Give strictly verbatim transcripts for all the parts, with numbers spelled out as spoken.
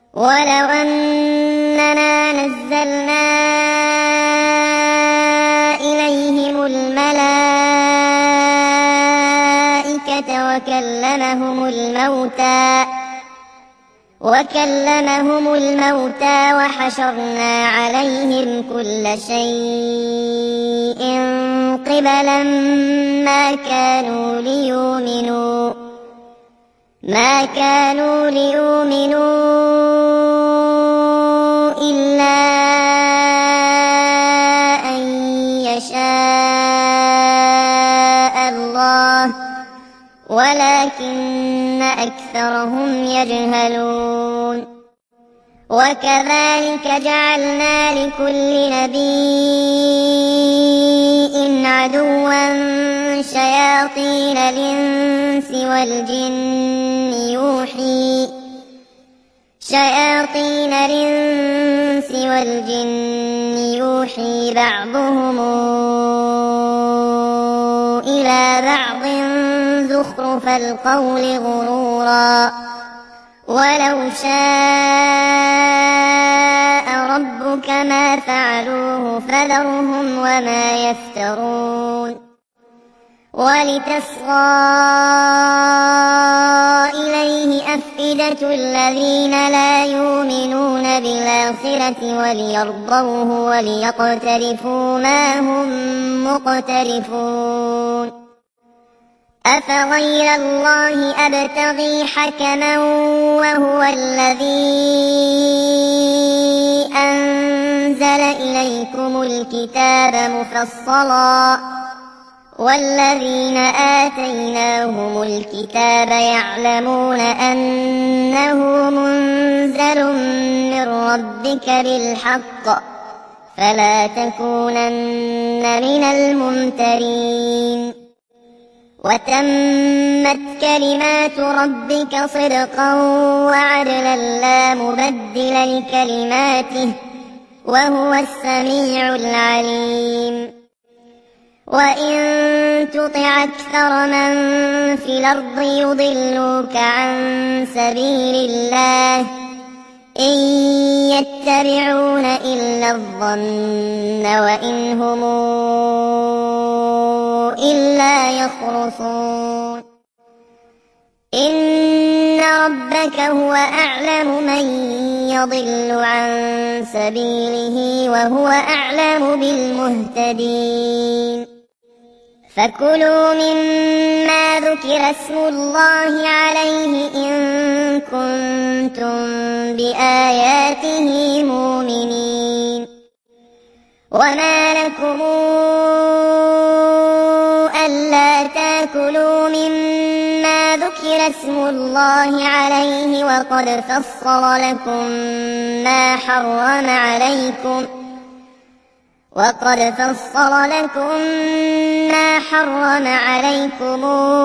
ولو أننا نزلنا إليهم الملائكة وكلمهم الموتى وكلمهم الموتى وحشرنا عليهم كل شيء قبلا ما كانوا ليؤمنوا ما كانوا ليؤمنوا إلا أن يشاء الله ولكن أكثرهم يجهلون. وكذلك جعلنا لكل نبي عدوا شياطين الإنس والجن يوحي شياطين الإنس والجن يوحي بعضهم إلى بعض زخرف القول غرورا ولو شاء ربك ما فعلوه فذرهم وما يفترون. ولتصغى إليه أفئدة الذين لا يؤمنون بالآخرة وليرضوه وليقترفوا ما هم مقترفون. أفغير الله أبتغي حكما وهو الذي أنزل إليكم الكتاب مفصلا والذين آتيناهم الكتاب يعلمون أنه منزل من ربك بالحق فلا تكونن من الممترين. وتمت كلمات ربك صدقا وعدلا لا مبدل لكلماته وهو السميع العليم. وإن تطع أكثر من في الأرض يضلوك عن سبيل الله إن يتبعون إلا الظن وإن هم إلا يخرصون. إن ربك هو أعلم من يضل عن سبيله وهو أعلم بالمهتدين. فكلوا مما ذكر اسم الله عليه إن كنتم بآياته مؤمنين. وما لكم ألا تأكلوا مما ذكر اسم الله عليه وقد فصل لكم ما حرم عليكم وقد فصل لكم ما حرم عليكم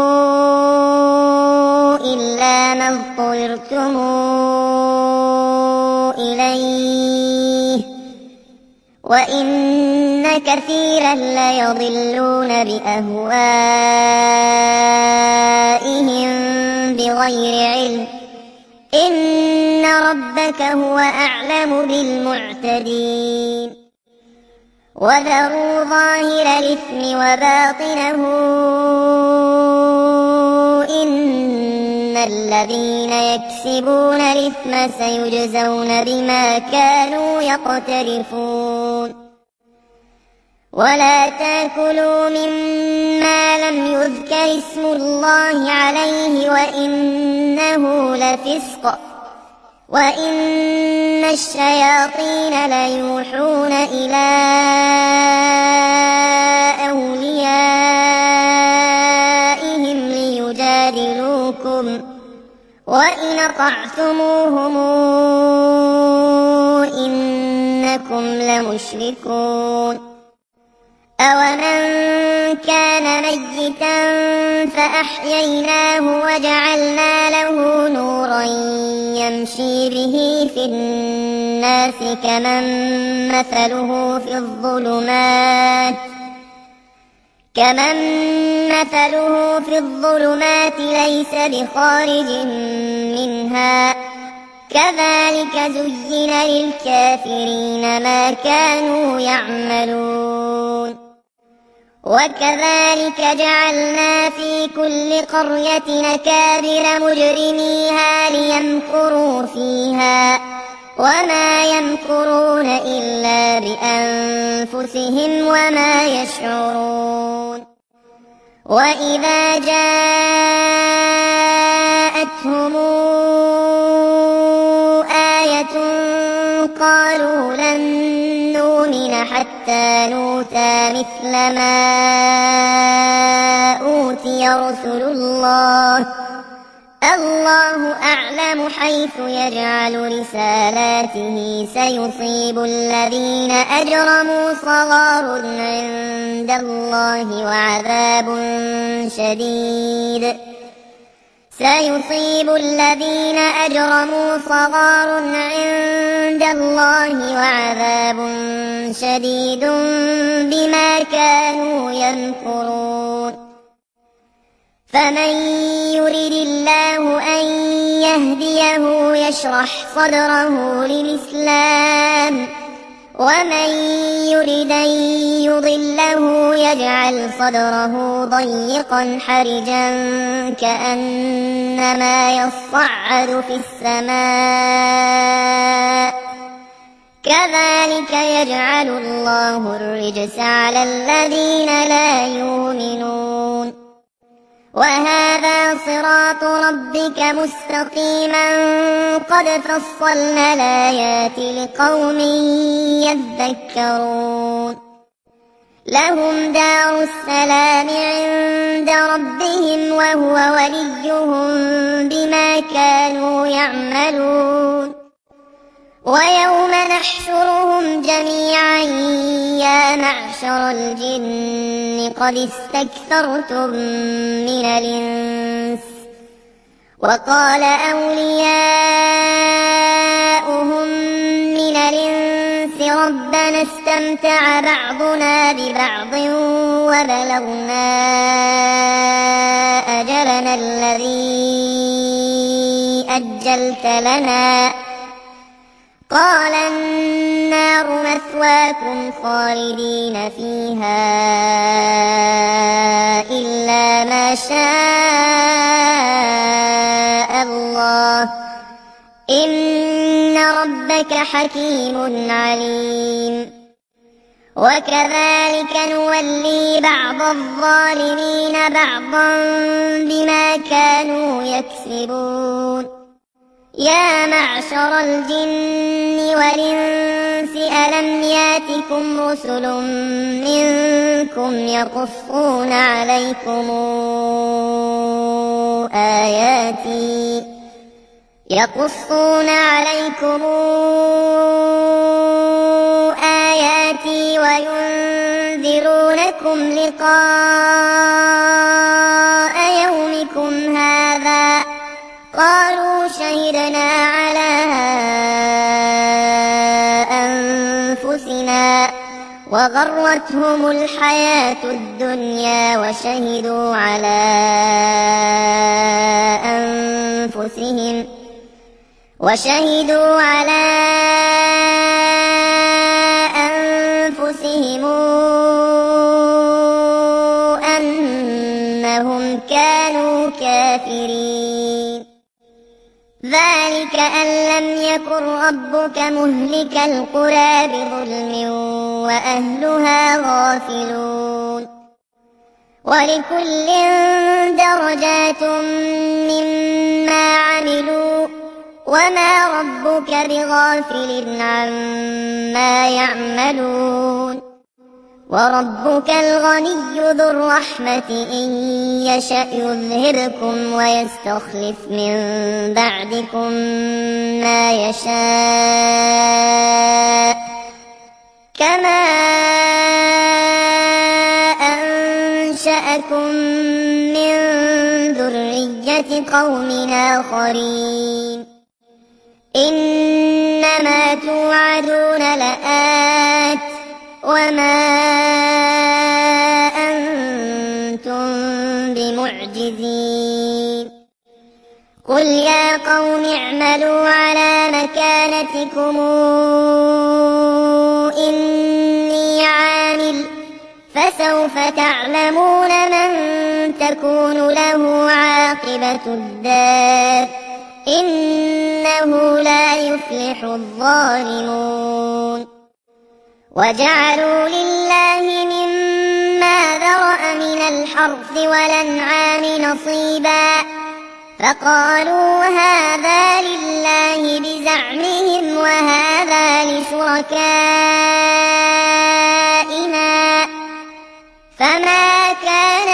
إلا ما اضطررتم إليه وإن كثيرا ليضلون بأهوائهم بغير علم إن ربك هو أعلم بالمعتدين. وذروا ظاهر الإثم وباطنه إن الذين يكسبون الإثم سيجزون بما كانوا يقترفون. ولا تأكلوا مما لم يذكر اسم الله عليه وإنه لفسق وإن الشياطين ليوحون إلى أوليائهم ليجادلوكم وإن أطعتموهم إنكم لمشركون. أَوَمَنْ كَانَ مَيِّتًا فَأَحْيَيْنَاهُ وَجَعَلْنَا لَهُ نُورًا يَمْشِي بِهِ في النَّاسِ كَمَنْ مَثَلُهُ في الظُّلُمَاتِ كَمَنْ مَثَلُهُ في الظُّلُمَاتِ لَيْسَ بِخَارِجٍ مِنْهَا كذلك زين للكافرين ما كانوا يعملون وكذلك جعلنا في كل قرية أكابر مجرميها ليمكروا فيها وما يمكرون إلا بأنفسهم وما يشعرون وإذا جاءتهم آية قالوا لن نؤمن حتى نؤتى مثل ما أوتي رسل الله الله أعلم حيث يجعل رسالاته سيصيب الذين أجرموا صغار عند الله وعذاب شديد سيصيب الذين أجرموا صغار عند الله وعذاب شديد بما كانوا يمكرون فمن يرد الله أن يهديه يشرح صدره للإسلام ومن يرد أن يضله يجعل صدره ضيقا حرجا كأنما يصعد في السماء كذلك يجعل الله الرجس على الذين لا يؤمنون وهذا صراط ربك مستقيما قد فصلنا الآيات لقوم يذكرون لهم دار السلام عند ربهم وهو وليهم بما كانوا يعملون ويوم نحشرهم جميعا يا معشر الجن قد استكثرتم من الإنس وقال أولياؤهم من الإنس ربنا استمتع بعضنا ببعض وبلغنا أجلنا الذي أجلت لنا قال النار مثواكم خالدين فيها إلا ما شاء الله إن ربك حكيم عليم وكذلك نولي بعض الظالمين بعضا بما كانوا يكسبون يا معشر الجن والإنس ألم ياتكم رسل منكم يقصون عليكم آياتي يقصون عليكم آياتي وينذرونكم لقاء يومكم هذا قالوا شهدنا على أنفسنا وغرتهم الحياة الدنيا وشهدوا على أنفسهم وشهدوا على أنفسهم أنهم كانوا كافرين ذلك أن لم يكن ربك مهلك القرى بظلم وأهلها غافلون ولكل درجات مما عملوا وما ربك بغافل عما يعملون وربك الغني ذو الرحمة إن يشأ يذهبكم ويستخلف من بعدكم ما يشاء كما أنشأكم من ذرية قوم آخرين إنما توعدون لآت وما أنتم بمعجزين قل يا قوم قوم اعملوا على مكانتكم إني عامل فسوف تعلمون من تكون له عاقبة الدار إنه لا يفلح الظالمون. وجعلوا لله مما ذرأ من الحرث والأنعام نصيبا فقالوا هذا لله بزعمهم وهذا لشركائنا فما كان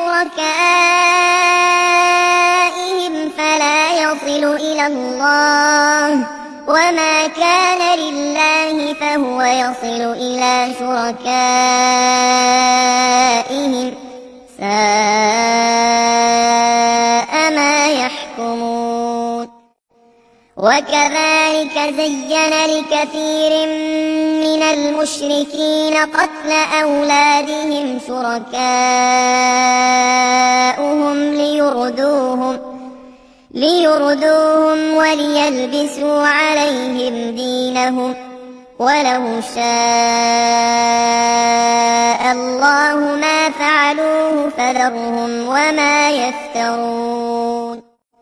لشركائهم فلا يصل إلى الله وما كان لله فهو يصل إلى شركائهم ساء ما يحكمون. وكذلك زين لكثير من المشركين قتل أولادهم شركاؤهم ليردوهم ليردوهم وليلبسوا عليهم دينهم ولو شاء الله ما فعلوه فذرهم وما يفترون.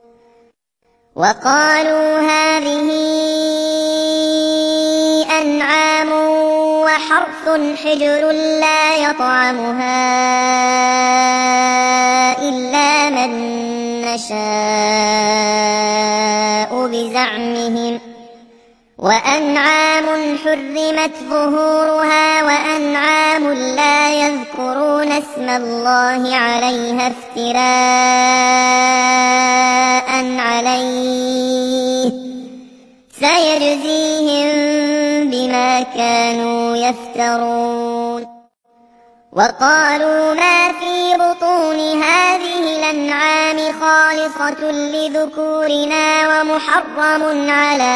وقالوا هذه أنعام وحرث حجر لا يطعمها إلا من نشاء بزعمهم وأنعام حرمت ظهورها وأنعام لا يذكرون اسم الله عليها افتراء عليه سيجزيهم بما كانوا يفترون. وقالوا ما في بطون هذه الأنعام خالصة لذكورنا ومحرم على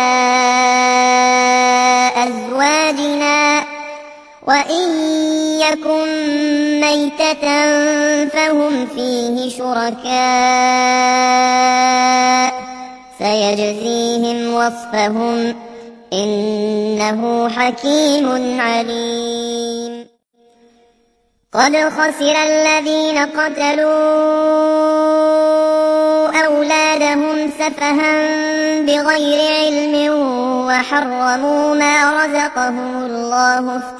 أزواجنا وإن يكن ميتة فهم فيه شركاء سيجزيهم وصفهم إنه حكيم عليم. قد خسر الذين قتلوا أولادهم سفها بغير علم وحرموا ما رزقهم الله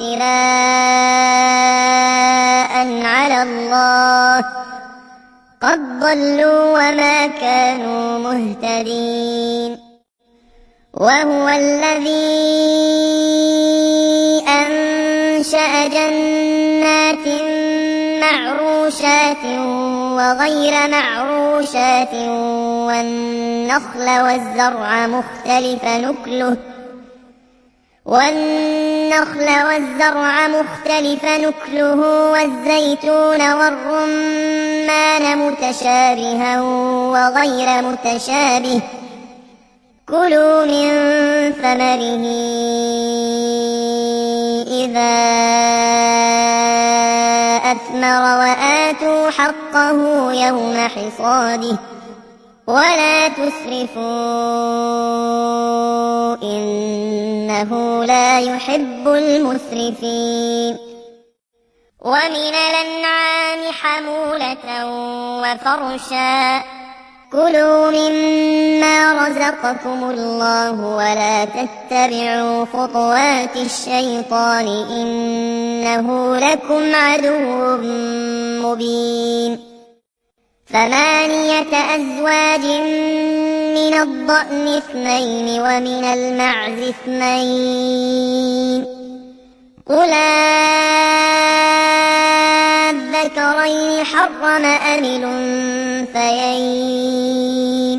افتراء على الله قد ضلوا وما كانوا مهتدين. وهو الذي أنشأ جنات معروشات وغير معروشات والنخل والزرع مختلف نكله والنخل والزرع مختلف نكله والزيتون والرمان متشابها وغير متشابه كلوا من ثمره إذا أثمر وآتوا حقه يوم حصاده ولا تسرفوا إنه لا يحب المسرفين. ومن الأنعام حمولة وفرشا كلوا مما رزقكم الله ولا تتبعوا خطوات الشيطان إنه لكم عدو مبين. ثمانية أزواج من الضأن اثنين ومن المعز اثنين قل الذكرين حرم أم الأنثيين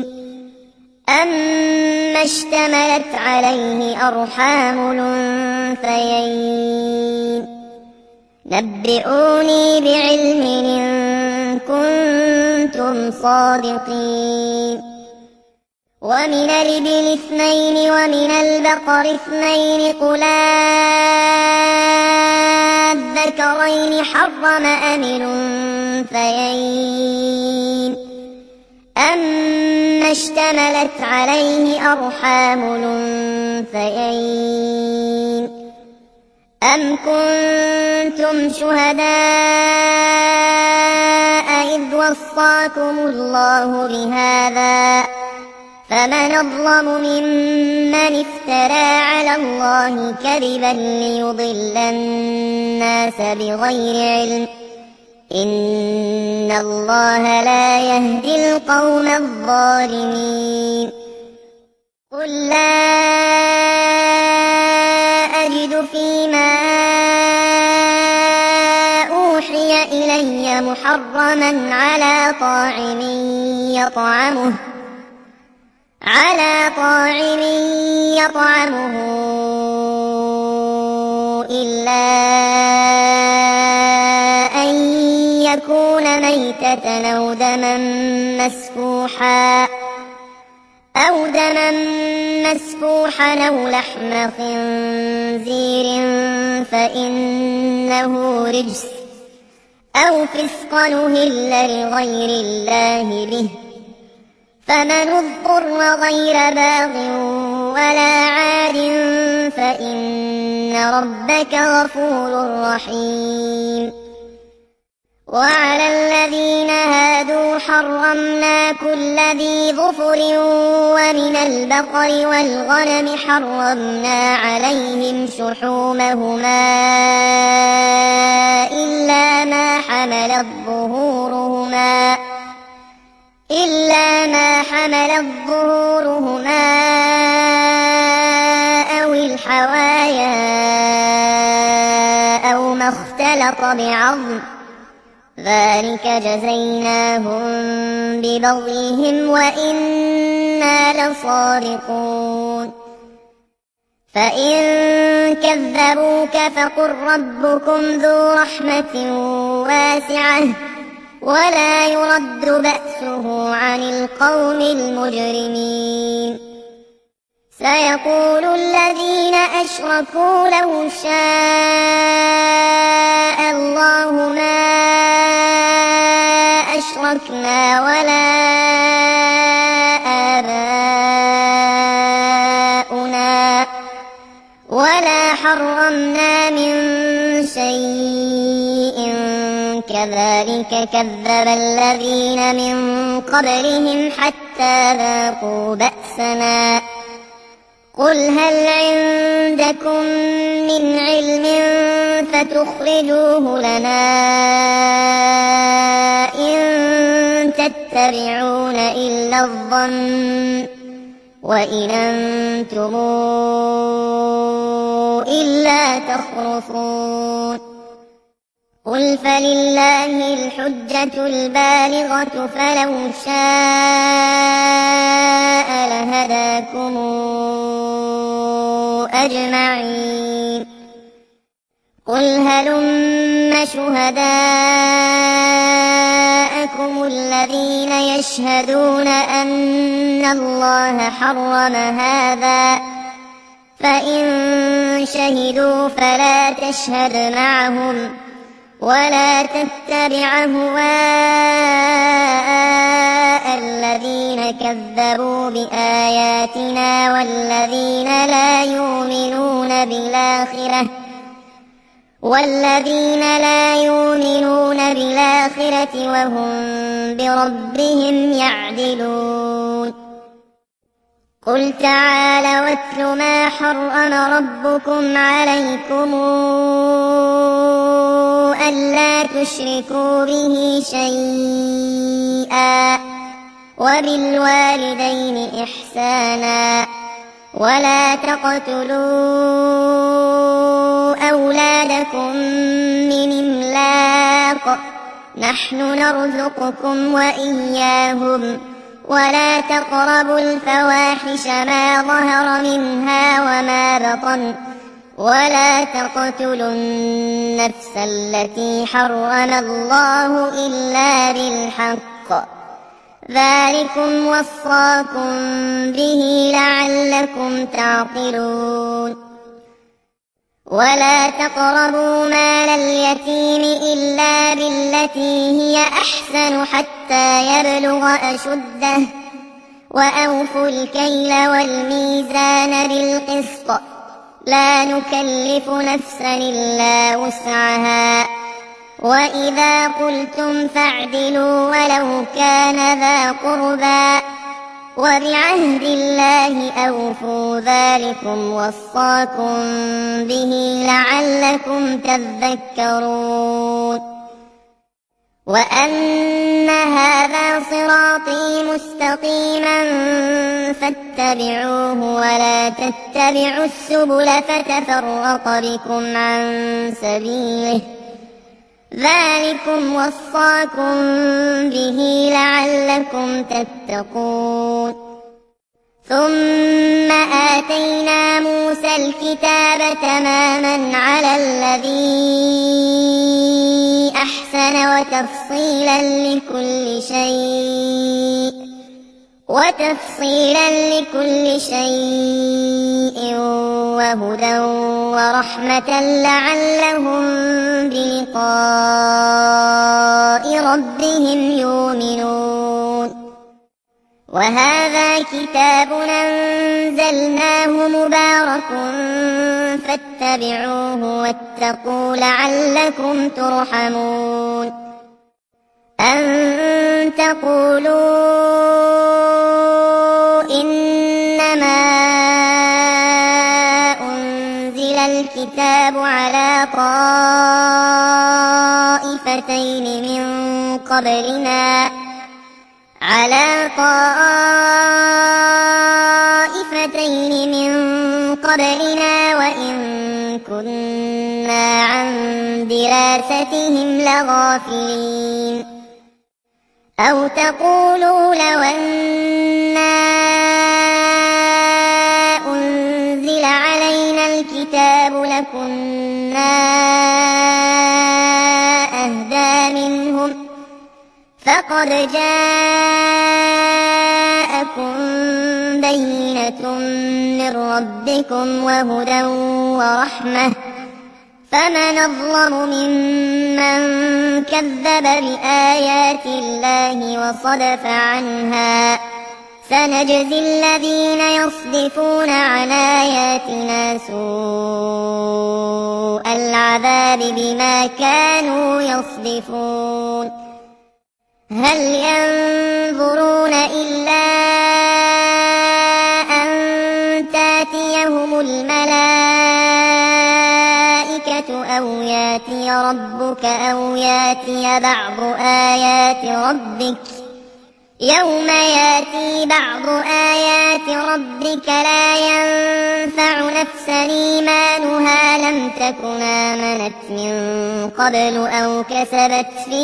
أما اشتملت عليه أرحام الأنثيين نبئوني بعلم إن كنتم صادقين. ومن الإبل اثنين ومن البقر اثنين قل الذكرين حرم أم الأنثيين أما اشتملت عليه أرحام الأنثيين أم كنتم شهداء إذ وصاكم الله بهذا فمن أظلم ممن افترى على الله كذبا ليضل الناس بغير علم إن الله لا يهدي القوم الظالمين قل لا أجد فيما أوحي إلي محرما على طاعم يطعمه على طاعم يطعمه إلا أن يكون ميتة أو دما مسفوحا أو دما مسفوحا أو لحم خنزير فإنه رجس أو فسقا أهل لغير الله به فمن اضطر غير باغ ولا عاد فإن ربك غفور رحيم وعلى الذين هادوا حرمنا كل ذي ظفر ومن البقر والغنم حرمنا عليهم شحومهما إلا ما حملت ظهورهما إلا ما حملت ظهورهما أو الحوايا أو ما اختلط بعظم ذلك جزيناهم ببغيهم وإنا لصادقون فإن كذبوك فقل ربكم ذو رحمة واسعة ولا يرد بأسه عن القوم المجرمين سيقول الذين أشركوا لو شاء الله ما أشركنا ولا آباؤنا ولا حرمنا من شيء كذلك كذب الذين من قبلهم حتى ذاقوا بأسنا قل هل عندكم من علم فتخرجوه لنا إن تتبعون إلا الظن وإن أنتم إلا تخرصون قل فلله الحجة البالغة فلو شاء لهداكم أجمعين قل هلم شهداءكم الذين يشهدون أن الله حرم هذا فإن شهدوا فلا تشهد معهم ولا تتبع أهواء الذين كذبوا بآياتنا والذين لا يؤمنون بالآخرة والذين لا يؤمنون بالآخرة وهم بربهم يعدلون قل تعالوا واتل ما حرم ربكم عليكم ألا تشركوا به شيئا وبالوالدين إحسانا ولا تقتلوا أولادكم من إملاق نحن نرزقكم وإياهم ولا تقربوا الفواحش ما ظهر منها وما بطن ولا تقتلوا النفس التي حرم الله إلا بالحق ذلكم وصاكم به لعلكم تعقلون ولا تقربوا مال اليتيم إلا بالتي هي أحسن حتى يبلغ أشده وأوفوا الكيل والميزان بالقسط لا نكلف نفسا إلا وسعها وإذا قلتم فاعدلوا ولو كان ذا قربى وبعهد الله أوفوا ذلكم وصاكم به لعلكم تذكرون وأن هذا صراطي مستقيما فاتبعوه ولا تتبعوا السبل فتفرق بكم عن سبيله ذلكم وصاكم به لعلكم تتقون ثم آتينا موسى الكتاب تماما على الذي أحسن وتفصيلا لكل شيء وتفصيلا لكل شيء وهدى ورحمة لعلهم بلقاء ربهم يؤمنون وهذا كتاب أنزلناه مبارك فاتبعوه واتقوا لعلكم ترحمون أن تقولوا إنما أنزل الكتاب على طائفتين من قبلنا على طائفتين من قبلنا وإن كنا عن دراستهم لغافلين أو تقولوا لو أنا أنزل علينا الكتاب لكنا أهدى منهم فقد جاءكم بينة من ربكم وهدى ورحمة فمن أظلم ممن كذب بآيات الله وصدف عنها سنجزي الذين يصدفون عن آياتنا سوء العذاب بما كانوا يصدفون هل ينظرون إلا أن تأتيهم الملائكة أو يأتي ربك أو يأتي بعض آيات ربك يوم يأتي بعض آيات ربك لا ينفع نفسا إيمانها لم تكن آمنت من قبل أو كسبت في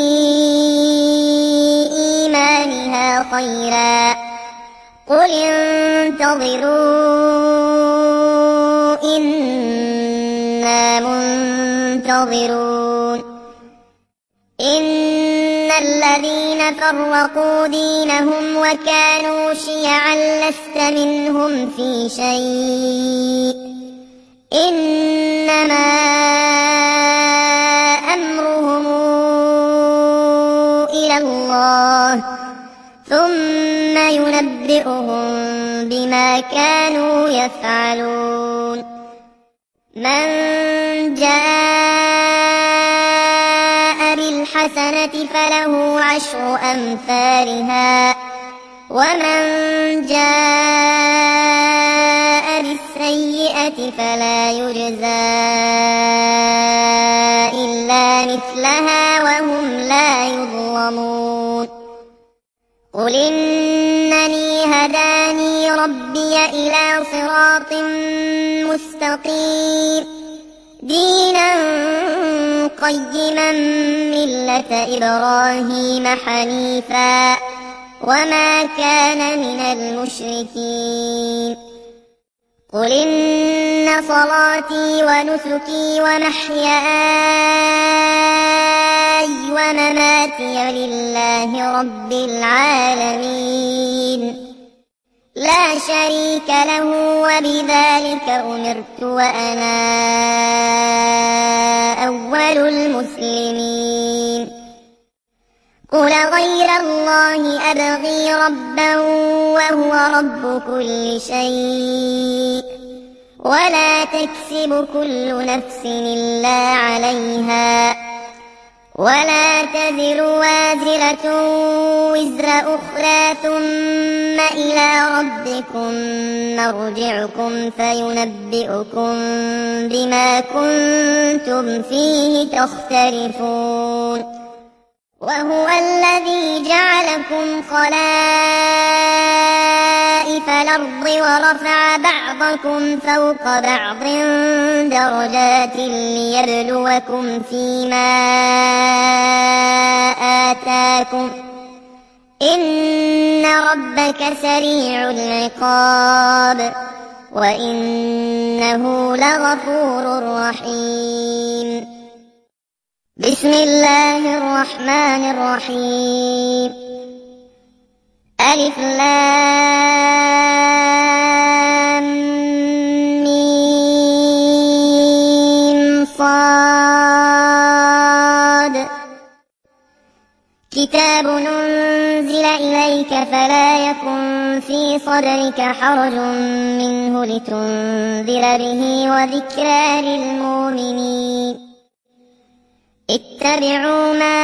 إيمانها خيرا قل انتظروا إنا منتظرون إن الذين فرقوا دينهم وكانوا شيعا لست منهم في شيء إنما أمرهم إلى الله ثم ينبئهم بما كانوا يفعلون من جاء بالحسنة فله عشر أمثالها ومن جاء بالسيئة فلا يجزى إلا مثلها وهم لا يظلمون قل إنني هداني ربي إلى صراط مستقيم دينا قيما ملة إبراهيم حنيفا وما كان من المشركين قل إن صلاتي ونسكي ومحياي ومماتي لله رب العالمين لا شريك له وبذلك أمرت وأنا أول المسلمين قل غير الله أبغي ربا وهو رب كل شيء ولا تكسب كل نفس إلا عليها ولا تزر وازرة وزر أخرى ثم إلى ربكم مرجعكم فينبئكم بما كنتم فيه تختلفون وهو الذي جعلكم خلائف الأرض ورفع بعضكم فوق بعض درجات ليبلوكم فيما آتاكم إن ربك سريع العقاب وإنه لغفور رحيم بسم الله الرحمن الرحيم ألف لام ميم صاد كتاب أنزل إليك فلا يكن في صدرك حرج منه لتنذر به وذكرى للمؤمنين اتبعوا ما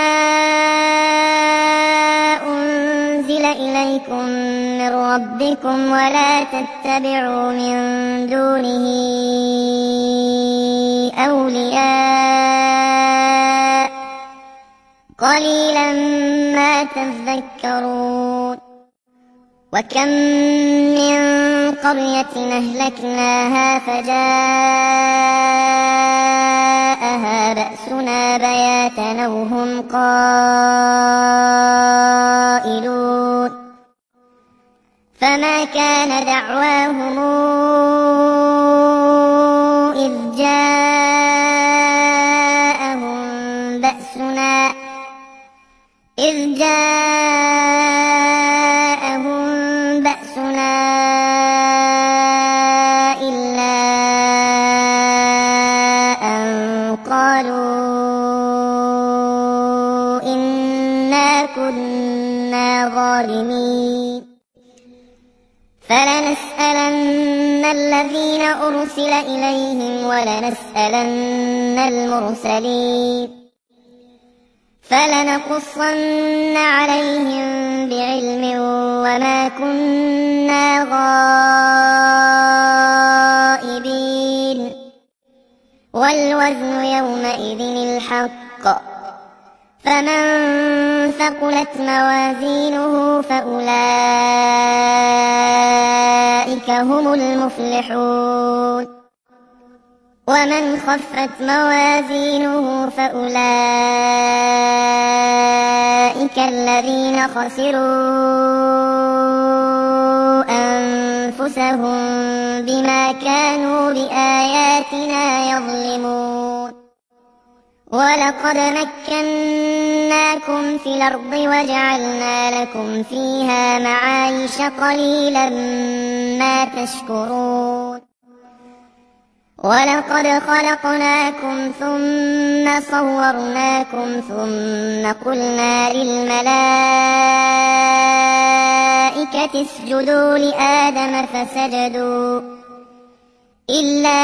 أنزل إليكم من ربكم ولا تتبعوا من دونه أولياء قليلا ما تذكرون وكم من قرية أهلكناها فجاءها بأسنا بياتا أو هم قائلون فما كان دعواهم إذ جاءهم بأسنا إذ جاءهم بأسنا إلا أن قالوا إنا كنا ظالمين فلنسألن الذين أرسل إليهم ولنسألن المرسلين فلنقصن عليهم بعلم وما كنا غائبين والوزن يومئذ الحق فمن ثقلت موازينه فأولئك هم المفلحون ومن خفت موازينه فأولئك الذين خسروا أنفسهم بما كانوا بآياتنا يظلمون ولقد مكناكم في الأرض وجعلنا لكم فيها معايش قليلا ما تشكرون ولقد خلقناكم ثم صورناكم ثم قلنا للملائكة اسجدوا لآدم فسجدوا إلا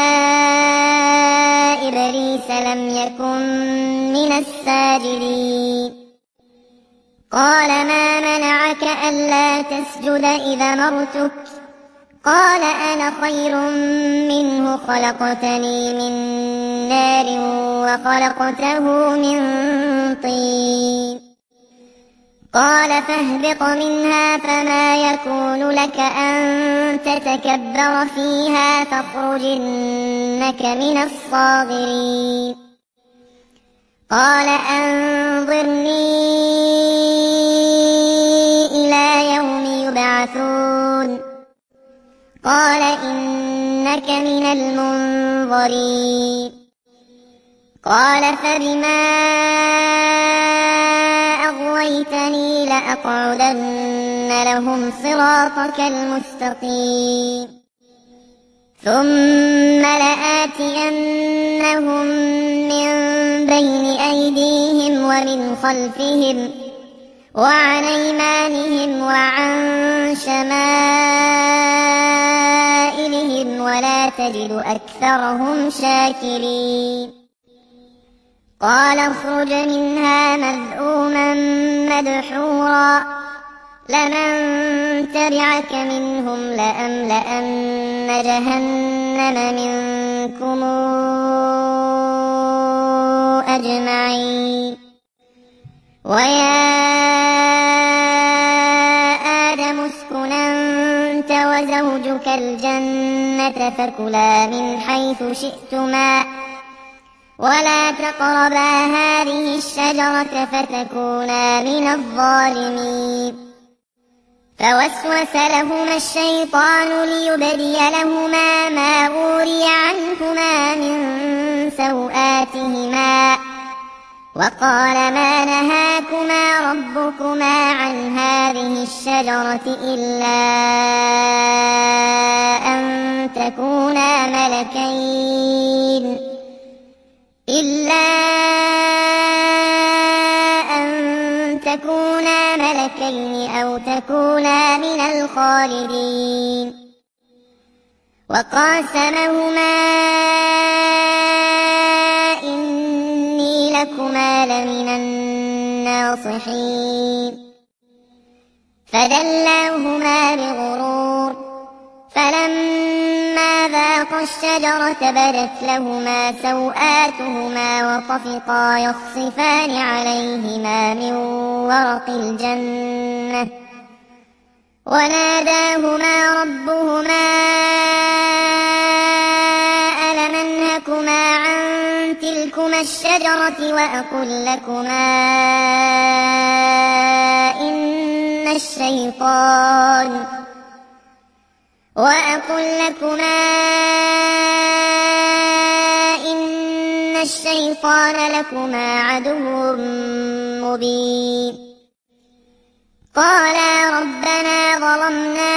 إبليس لم يكن من الساجدين قال ما منعك ألا تسجد إذا أمرتك قال أنا خير منه خلقتني من نار وخلقته من طين قال فاهبط منها فما يكون لك أن تتكبر فيها فاخرجنك من الصاغرين قال أنظرني إلى يوم يبعثون قال إنك من المنظرين قال فبما أغويتني أغويتني لأقعدن لهم صراطك المستقيم ثم لآتينهم من بين أيديهم ومن خلفهم وعن أيمانهم وعن شمائلهم ولا تجد أكثرهم شاكرين قال اخرج منها مذءوما مدحورا لمن تبعك منهم لأملأن جهنم منكم أجمعين ويا آدم اسكن أنت وزوجك الجنة فكلا من حيث شئتما ولا تقربا هذه الشجرة فتكونا من الظالمين فوسوس لهما الشيطان ليبدي لهما ما أوري عنهما من سوآتهما وقال ما نهاكما ربكما عن هذه الشجرة إلا أن تكونا ملكين إلا أن تكونا ملكين أو تكونا من الخالدين وقاسمهما إني لكما لمن الناصحين فدلاهما بغرور فلما ذاقا الشجرة بدت لهما سوآتهما وطفقا يخصفان عليهما من ورق الجنة وناداهما ربهما ألم أنهكما عن تلكما الشجرة وأقل لكما إن الشيطان وأقل لكما إن الشيطان لكما عدو مبين قالا ربنا ظلمنا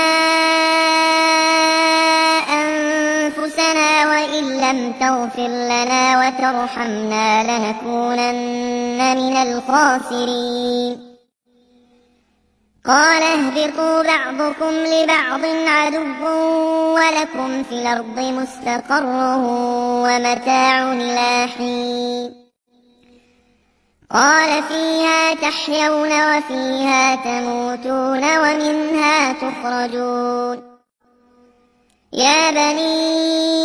أنفسنا وإن لم تغفر لنا وترحمنا لنكونن من الخاسرين قال اهبطوا بعضكم لبعض عدو ولكم في الأرض مستقر ومتاع إلى حين قال فيها تحيون وفيها تموتون ومنها تخرجون يا بني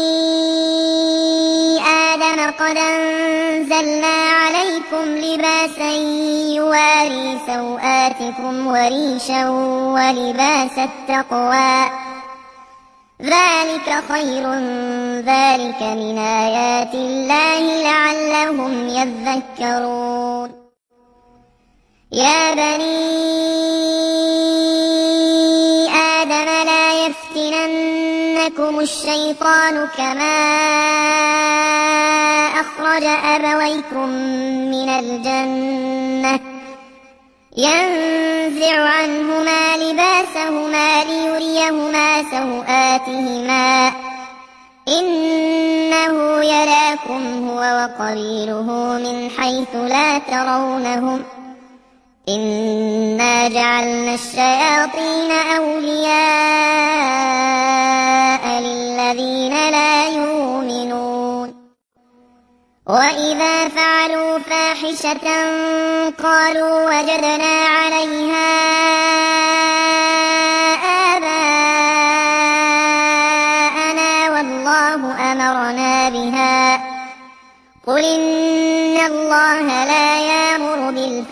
آدم قد أنزلنا عليكم لباسا يواري سوآتكم وريشا ولباس التقوى ذلك خير ذلك من آيات الله لعلهم يذكرون يا بني آدم لا يفتننكم الشيطان كما أخرج أبويكم من الجنة ينزع عنهما لباسهما ليريهما سوآتهما إنه يراكم هو وقبيله من حيث لا ترونهم إنا جعلنا الشياطين أولياء للذين لا يؤمنون وإذا فعلوا فاحشة قالوا وجدنا عليها آباءنا والله أمرنا بها قل إن الله لا يأمر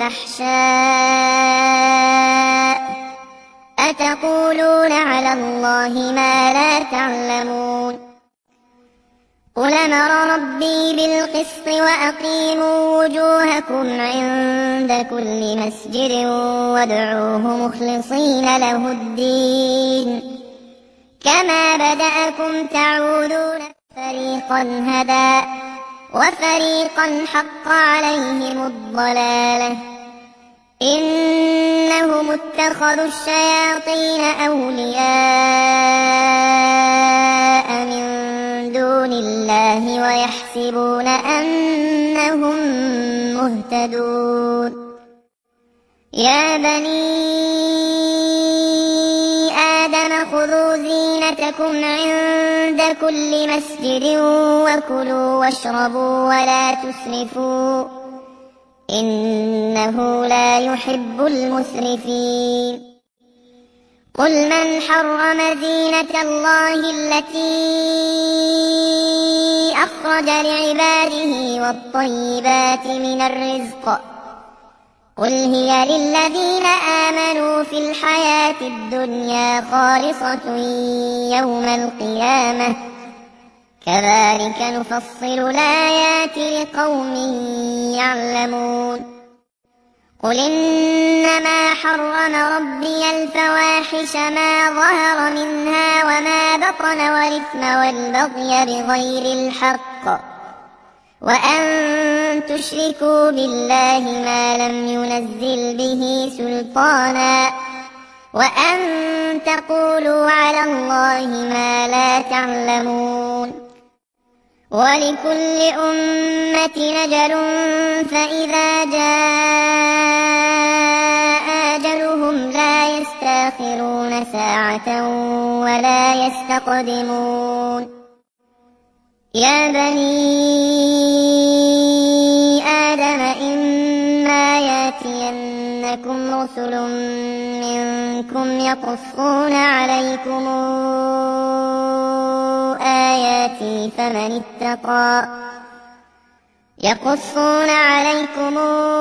بالفحشاء أتقولون على الله ما لا تعلمون قل أمر ربي بالقسط وأقيموا وجوهكم عند كل مسجد وادعوه مخلصين له الدين كما بدأكم تعودون فريقا هدى وفريقا حق عليهم الضلالة إنهم اتخذوا الشياطين أولياء من دون الله ويحسبون أنهم مهتدون يا بني آدم خذوا زينتكم عند كل مسجد وكلوا واشربوا ولا تسرفوا إنه لا يحب المسرفين قل من حرم زينة الله التي أخرج لعباده والطيبات من الرزق قل هي للذين آمنوا في الحياة الدنيا خالصة يوم القيامة كذلك نفصل الآيات لقوم يعلمون قل إنما حرم ربي الفواحش ما ظهر منها وما بطن والإثم والبغي بغير الحق وأن تشركوا بالله ما لم ينزل به سلطانا وأن تقولوا على الله ما لا تعلمون ولكل أمة أجل فإذا جاء أجلهم لا يستأخرون ساعة ولا يستقدمون يا بني آدم إما يأتينكم رسل منكم يقصون عليكم آياتي فمن اتقى يقصون عليكم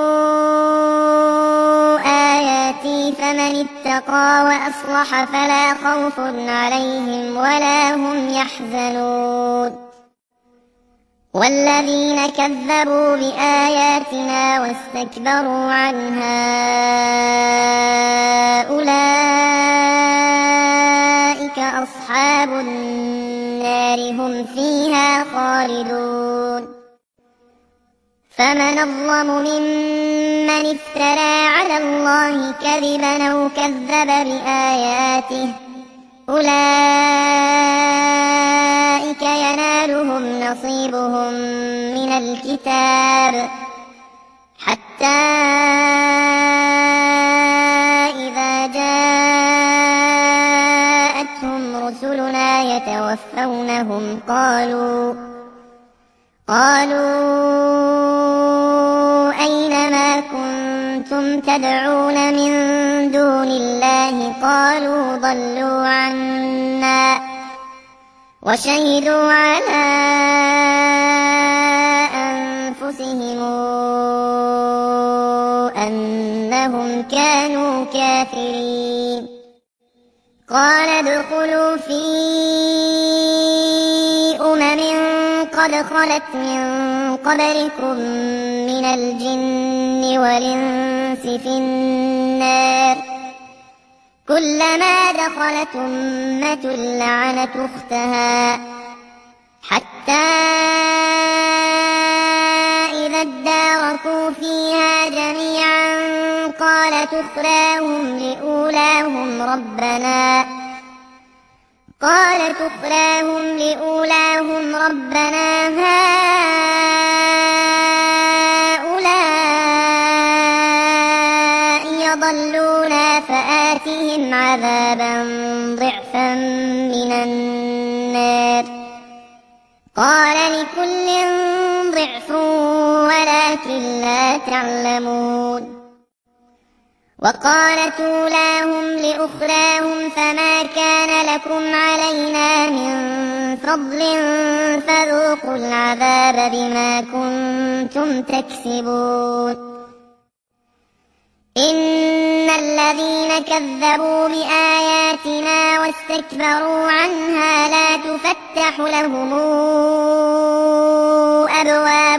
آياتي فمن اتقى وأصلح فلا خوف عليهم ولا هم يحزنون والذين كذبوا بآياتنا واستكبروا عنها أولئك أصحاب النار هم فيها خالدون فمن أظلم ممن افترى على الله كذبا أو كذب بآياته أولئك ينالهم نصيبهم من الكتاب حتى إذا جاءتهم رسلنا يتوفونهم قالوا قالوا أين ما كنتم تدعون من دون الله قالوا ضلوا عنا وشهدوا على أنفسهم أنهم كانوا كافرين قال ادخلوا في أمم قد خلت من قبلكم من الجن والإنس في النار كلما دخلت أمة لعنت أختها حتى إذا اداركوا فيها جميعا قالت أخراهم لأولاهم ربنا قالت أخراهم لأولاهم ربنا هؤلاء يضلونا فآتهم عذابا ضعفا من النار قال لكل ضعف ولكن لا تعلمون وقالت أولاهم لأخراهم فما كان لكم علينا من فضل فذوقوا العذاب بما كنتم تكسبون إن الذين كذبوا بآياتنا واستكبروا عنها لا تفتح لهم أبواب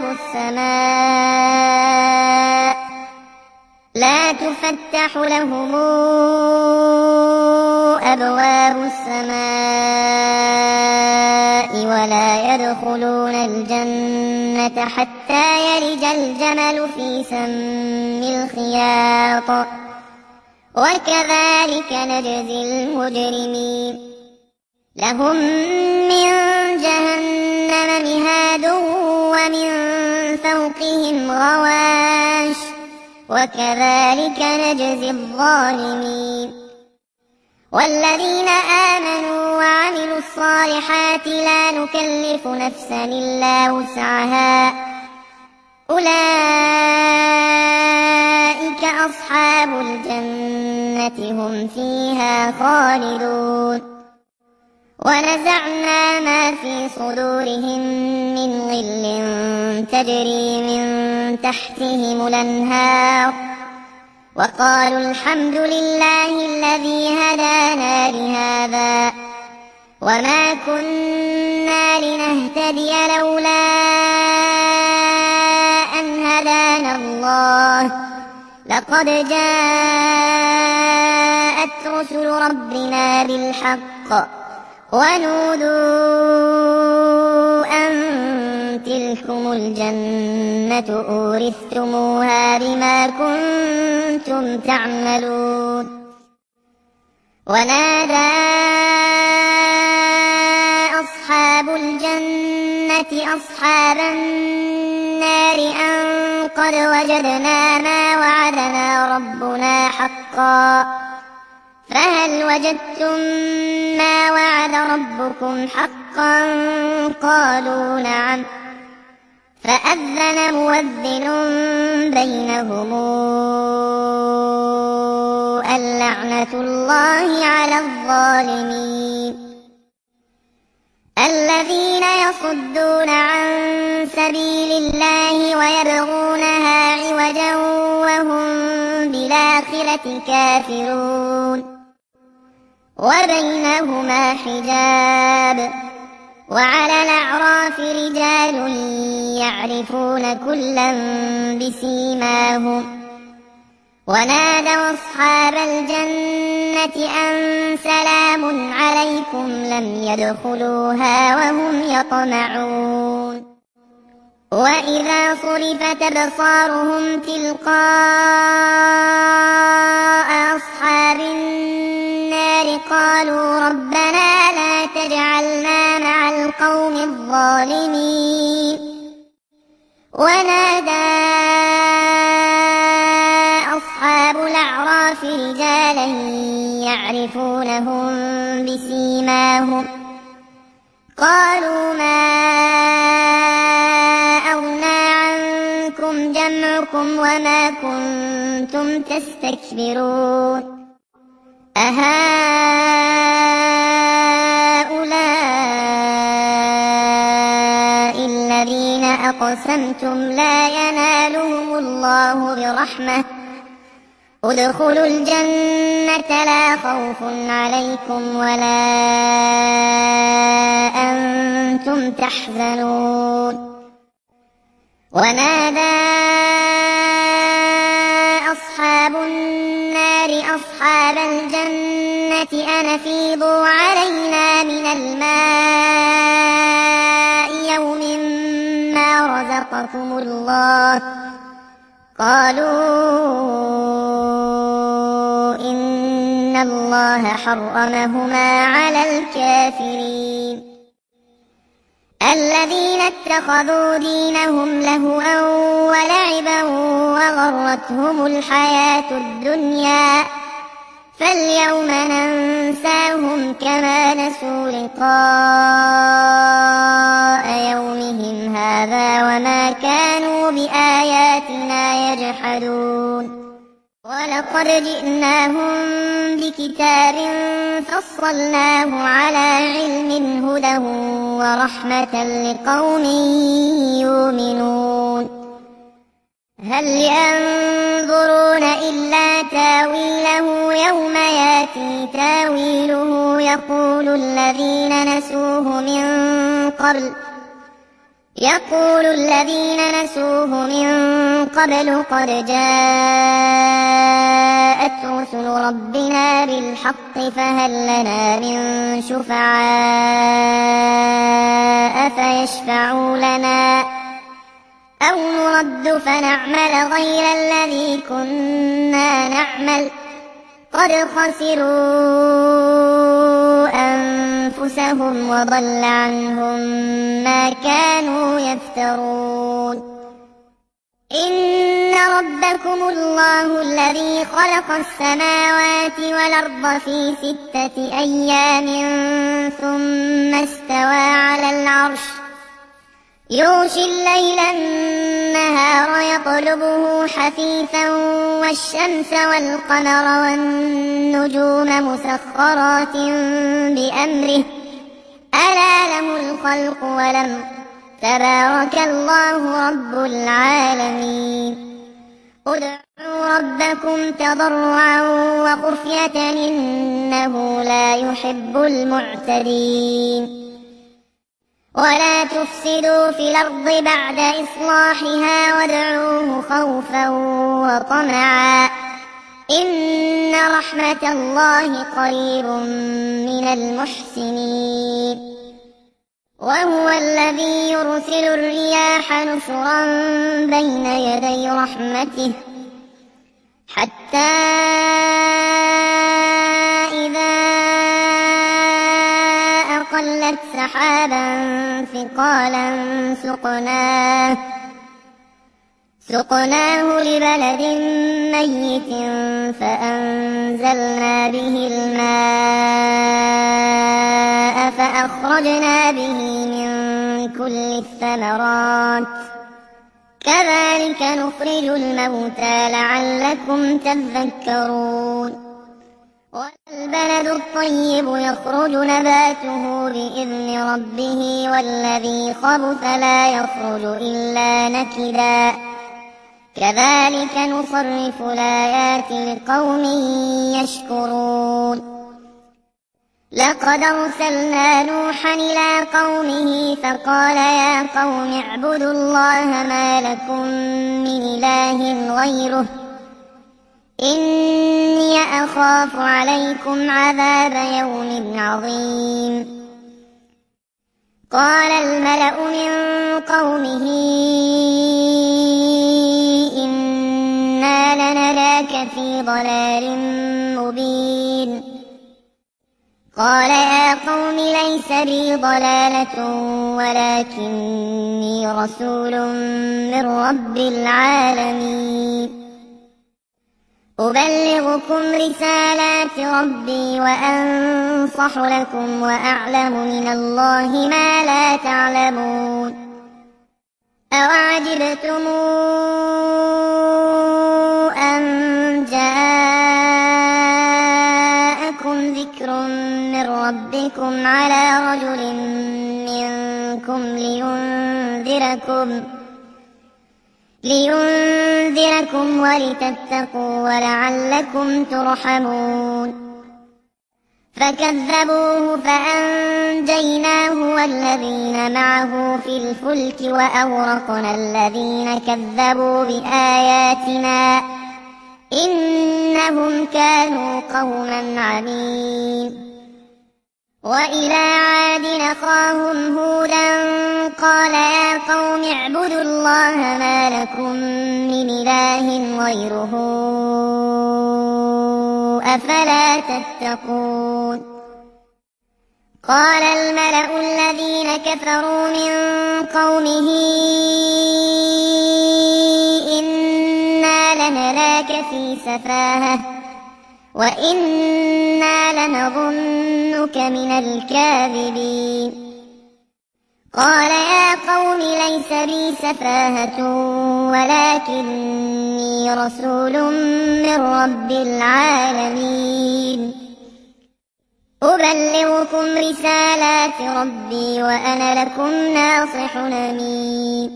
السماء لا تفتح لهم أبواب السماء ولا يدخلون الجنة حتى يلج الجمل في سم الخياط وكذلك نجزي المجرمين لهم من جهنم مهاد ومن فوقهم غواش وكذلك نجزي الظالمين والذين آمنوا وعملوا الصالحات لا نكلف نفسا إلا وسعها أولئك أصحاب الجنة هم فيها خالدون ونزعنا ما في صدورهم من غل تجري من تحتهم الأنهار وقالوا الحمد لله الذي هدانا لهذا وما كنا لنهتدي لولا أن هدانا الله لقد جاءت رسل ربنا بالحق ونودوا أن تلكم الجنة أورثتموها بما كنتم تعملون ونادى أصحاب الجنة أصحاب النار أن قد وجدنا ما وعدنا ربنا حقا فهل وجدتم ما وعد ربكم حقا قالوا نعم فأذن مؤذن بينهم اللعنة الله على الظالمين الذين يصدون عن سبيل الله ويبغونها عوجا وهم بالآخرة كافرون وبينهما حجاب وعلى الأعراف رجال يعرفون كلا بسيماهم ونادوا أصحاب الجنة أن سلام عليكم لم يدخلوها وهم يطمعون وإذا صرفت أبصارهم تلقاء أصحاب النار قالوا ربنا لا تجعلنا مع القوم الظالمين ونادى أصحاب الأعراف رجالا يعرفونهم بسيماهم قالوا ما أغنى عنكم جمعكم وما كنتم تستكبرون أهؤلاء الذين أقسمتم لا ينالهم الله برحمة ادخلوا الجنة لا خوف عليكم ولا أنتم تحزنون ونادى أصحاب النار أصحاب الجنة أن أفيضوا علينا من الماء يوم ما رزقكم الله قالوا إن الله حرمهما على الكافرين الذين اتخذوا دينهم لهوا ولعبا وغرتهم الحياة الدنيا فاليوم ننساهم كما نسوا لقاء يومهم هذا وما كانوا بآياتنا يجحدون ولقد جئناهم بكتاب فصلناه على علم هدى ورحمة لقوم يؤمنون هل ينظرون إلا تاويله يوم ياتي تاويله يقول الذين نسوه من قبل يقول الذين نسوه من قبل قد جاءت رسل ربنا بالحق فهل لنا من شفعاء فيشفعوا لنا أو نرد فنعمل غير الذي كنا نعمل قد خسروا أنفسهم وضل عنهم ما كانوا يفترون إن ربكم الله الذي خلق السماوات والأرض في ستة أيام ثم استوى على العرش يغشي الليل النهار يطلبه حثيثا والشمس والقمر والنجوم مسخرات بأمره ألا له الخلق والأمر تبارك الله رب العالمين ادعوا ربكم تضرعا وخفية إنه لا يحب المعتدين ولا تفسدوا في الأرض بعد إصلاحها وادعوه خوفا وطمعا إن رحمة الله قريب من المحسنين وهو الذي يرسل الرياح نشرا بين يدي رحمته حتى إذا أقلت سحابا ثقالا سقناه سقناه لبلد ميت فأنزلنا به الماء فأخرجنا به من كل الثمرات كذلك نخرج الموتى لعلكم تذكرون والبلد الطيب يخرج نباته بإذن ربه والذي خبث لا يخرج إلا نكدا كذلك نصرف الآيات لقوم يشكرون لقد أرسلنا نوحا إلى قومه فقال يا قوم اعبدوا الله ما لكم من إله غيره إني أخاف عليكم عذاب يوم عظيم قال الملأ من قومه إنا لنراك في ضلال مبين قال يا قوم ليس بي ضلالة ولكني رسول من رب العالمين أبلغكم رسالات ربي وأنصح لكم وأعلم من الله ما لا تعلمون أوعجبتم أن جاءكم ذكر من ربكم على رجل منكم لينذركم لينذركم ولتتقوا ولعلكم ترحمون فكذبوه فأنجيناه والذين معه في الفلك وأغرقنا الذين كذبوا بآياتنا إنهم كانوا قوما عمين وإلى عاد أخاهم هودا قال يا قوم اعبدوا الله ما لكم من إله غيره أفلا تتقون قال الملأ الذين كفروا من قومه إنا لنراك في سفاهة وإنا لنظنك من الكاذبين قال يا قوم ليس بي سفاهة ولكني رسول من رب العالمين أبلغكم رسالات ربي وأنا لكم ناصح أمين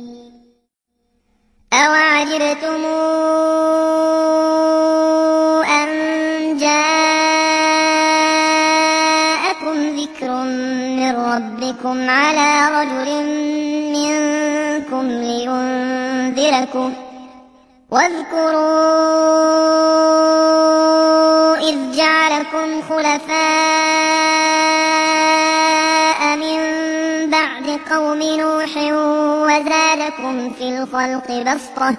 أوعجبتم أن جاءكم ذكر من ربكم على رجل منكم منهم لينذركم واذكروا إذ جعلكم خلفاء من بعد قوم نوح وزادكم في الخلق بسطة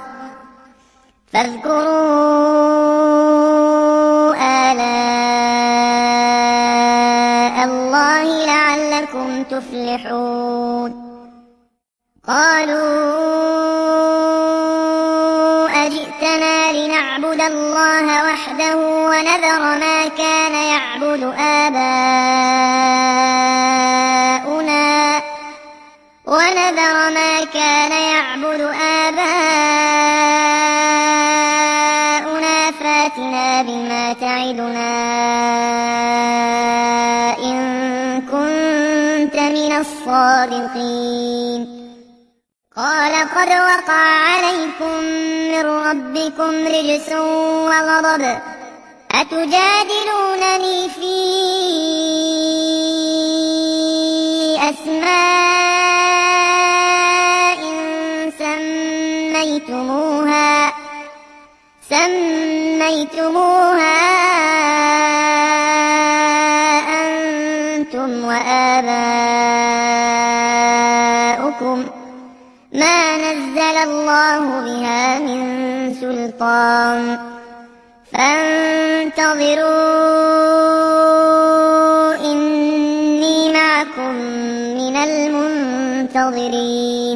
فاذكروا آلاء الله لعلكم تفلحون قالوا أجئتنا لنعبد الله وحده ونذر ما كان يعبد آباؤنا ونذر ما كان يعبد آباؤنا فاتنا بما تعدنا إن كنت من الصادقين قال قد وقع عليكم من ربكم رجس وغضب أتجادلونني في أسماء سميتموها سميتموها أنتم وآباؤكم ما نزل الله بها من سلطان فانتظروا إني معكم من المنتظرين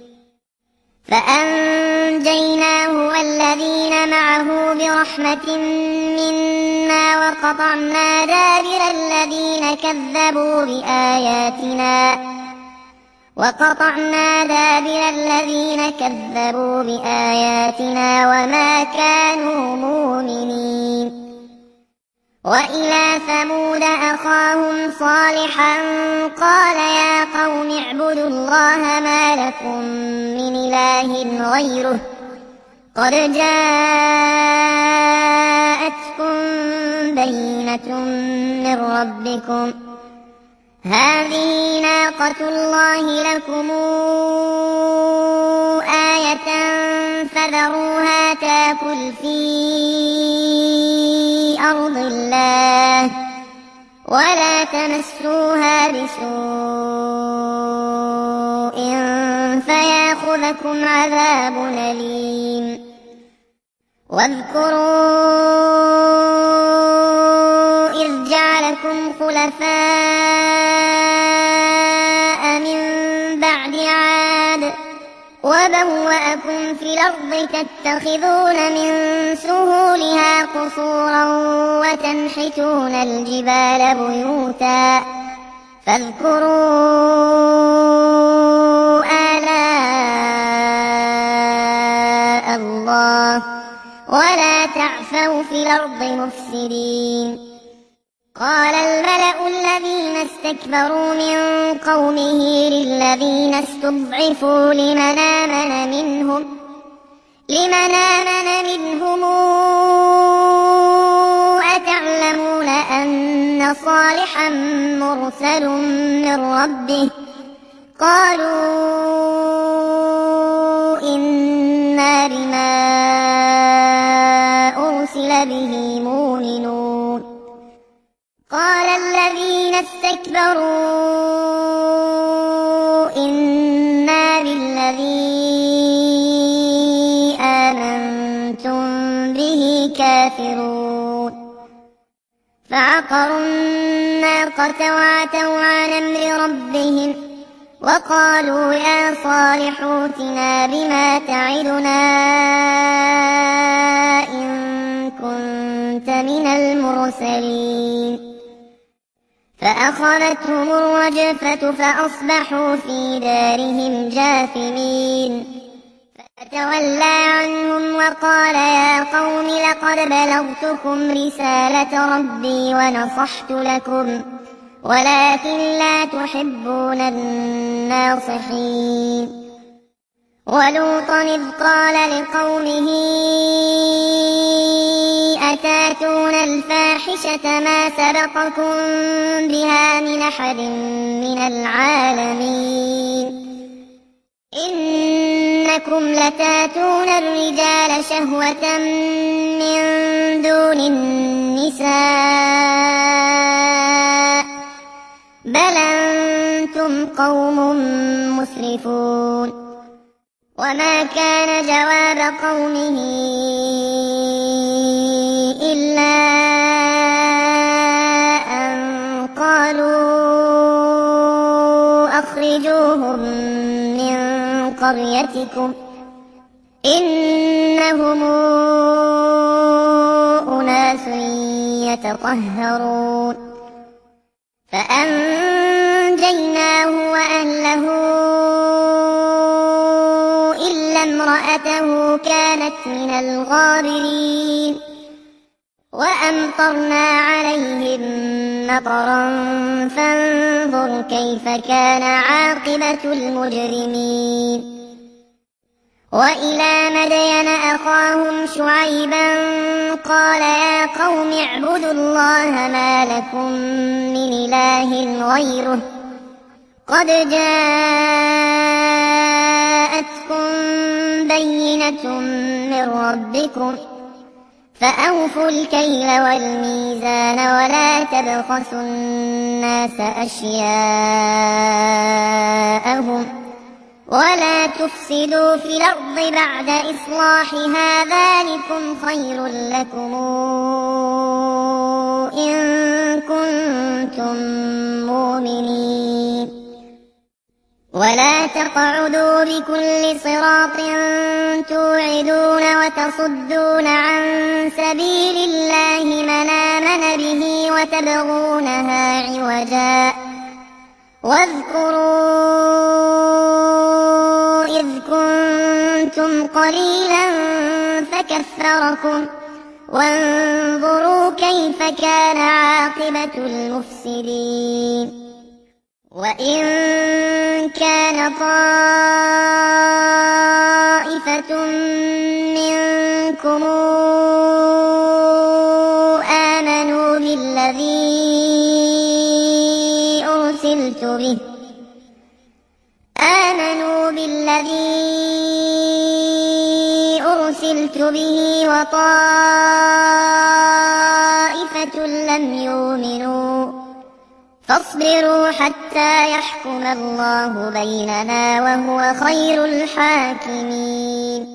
فأنجيناه والذين معه برحمة منا وقطعنا دابر الذين كذبوا بآياتنا وقطعنا دابر الذين كذبوا بآياتنا وما كانوا مؤمنين وإلى ثمود أخاهم صالحا قال يا قوم اعبدوا الله ما لكم من إله غيره قد جاءتكم بينة من ربكم هذه ناقة الله لكم آية فذروها تأكل في أرض الله ولا تمسوها بسوء فيأخذكم عذاب أليم واذكروا إذ جعلكم خلفاء من بعد عاد وبوأكم في الأرض تتخذون من سهولها قصورا وتنحتون الجبال بيوتا فاذكروا آلاء الله ولا تعثوا في الأرض مفسدين قال الملأ الذين استكبروا من قومه للذين استضعفوا لمن آمن منهم لمن آمن منهم أتعلمون أن صالحا مرسل من ربه قالوا إنا بما أرسل به مؤمنون قال الذين استكبروا إنا بالذي آمنتم به كافرون فعقروا الناقة وعتوا عن أمر ربهم وقالوا يا صالح ائتنا بما تعدنا إن كنت من المرسلين فأخذتهم الرجفة فأصبحوا في دارهم جاثمين فتولى عنهم وقال يا قوم لقد بلغتكم رسالة ربي ونصحت لكم ولكن لا تحبون الناصحين ولوطا إذ قال لقومه أتاتون الفاحشة ما سبقكم بها من أحد من العالمين إن إنكم لتاتون الرجال شهوة من دون النساء بل أنتم قوم مسرفون. وما كان جواب قومه إلا أن قالوا أخرجوهم من قريتكم إنهم أناس يتطهرون. فأنجيناه وأهله إلا امرأته كانت من الغابرين. وأمطرنا عليهم مطرا فانظر كيف كان عاقبة المجرمين. وإلى مدين أخاهم شعيبا قال يا قوم اعبدوا الله ما لكم من إله غيره قد جاءتكم بينة من ربكم فأوفوا الكيل والميزان ولا تبخسوا الناس أشياءهم ولا تفسدوا في الأرض بعد إصلاحها ذلكم خير لكم إن كنتم مؤمنين. ولا تقعدوا بكل صراط توعدون وتصدون عن سبيل الله من آمن به وتبغونها عوجا واذكروا إذ كنتم قليلا فكثركم وانظروا كيف كان عاقبة المفسدين. وإن كان طائفة منكم آمنوا بالذي أرسلت به آمنوا بالذي أرسلت به وطائفة لم يؤمنوا فاصبروا حتى يحكم الله بيننا وهو خير الحاكمين.